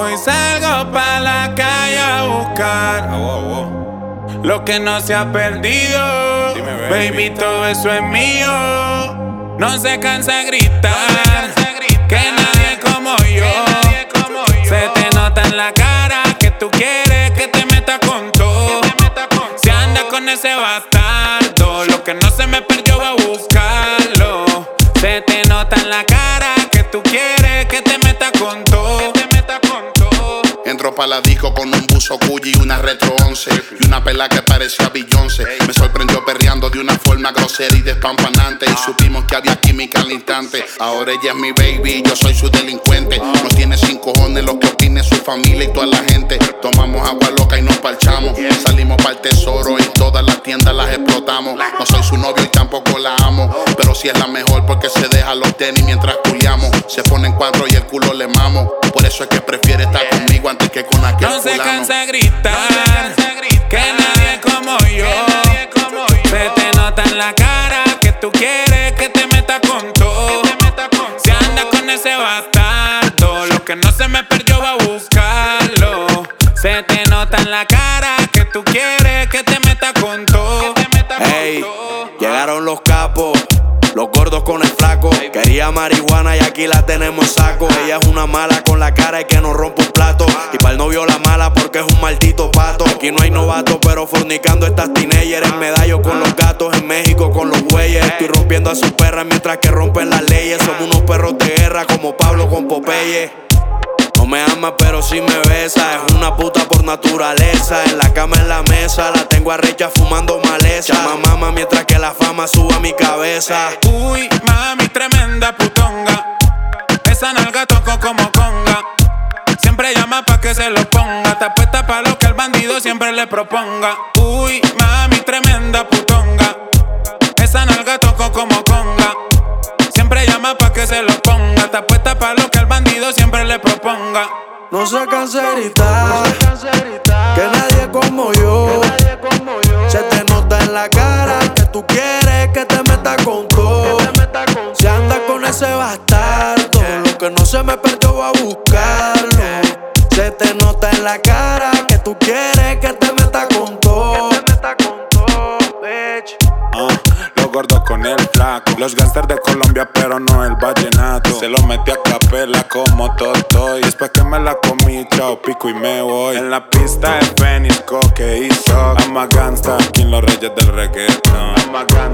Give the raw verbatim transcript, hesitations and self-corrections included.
Hoy salgo pa' la calle a buscar oh, oh, oh. lo que no se ha perdido. Dime, baby. baby, todo eso es mío. No se cansa de gritar, no se cansa gritar que nadie como yo. Nadie como yo. Se te nota en la cara que tú quieres que te meta con todo. Meta con si andas con ese bastardo, lo que no se me perdió va a buscarlo. Se te nota en la cara que tú quieres que te meta con todo. Entro pa' la disco con un buzo Gucci y una Retro once y una pela que parecía Beyoncé. Me sorprendió perreando de una forma grosera y despampanante, y supimos que había química al instante. Ahora ella es mi baby, yo soy su delincuente. No tiene sin cojones lo que opine su familia y toda la gente. Tomamos agua loca y nos parchamos. Salimos pa'l tesoro y todas las tiendas las explotamos. No soy su novio y tampoco la amo, pero sí es la mejor porque se deja los tenis mientras culiamos. Se pone en cuatro y el culo le mamo. Por eso es que prefiere estar conmigo antes que con aquel no fulano. Se cansa de gritar que nadie como yo. Se te nota en la cara que tú quieres que te meta con todo. Si andas con ese bastardo, lo que no se me perdió va a buscarlo. Se te nota en la cara que tú quieres que te meta con todo. Hey, llegaron los capos, los gordos con el flaco. Quería marihuana y aquí la tenemos en saco. Ella es una mala con la cara y que no rompe un plato. Y pa'l novio la mala porque es un maldito pato. Aquí no hay novatos pero fornicando estas teenagers. En medallo con los gatos, en México con los güeyes. Estoy rompiendo a sus perras mientras que rompen las leyes. Somos unos perros de guerra como Pablo con Popeye. No me ama pero sí me besa. Es una puta por naturaleza. En la cama, en la mesa, la tengo arrecha fumando maleza. Llama mamá mientras que la fama suba a mi cabeza. Uy, mami, tremenda putonga. Esa nalga toco como conga. Siempre llama pa' que se lo ponga. Está puesta pa' lo que el bandido siempre le proponga. Uy, mami, tremenda putonga. Esa nalga toco como conga. Siempre llama pa' que se lo ponga. Está puesta pa' lo que el bandido siempre le proponga. No se cansa de gritar que nadie como yo. Se te nota en la cara que tú quieres que te meta con todo. Si andas con ese bastardo, lo que no se me perdió va a buscarlo. Se te nota en la cara que tú quieres que te meta con todo. Uh, los gordos con el flaco, los gangsters de Colombia pero no el vallenato. Se lo metí a capela como Toto y después que me la comí, chao, pico y me voy. En la pista de Fénix, Coque y Sock. I'm a gangsta, aquí en los reyes del reggaeton. I'm a gangsta.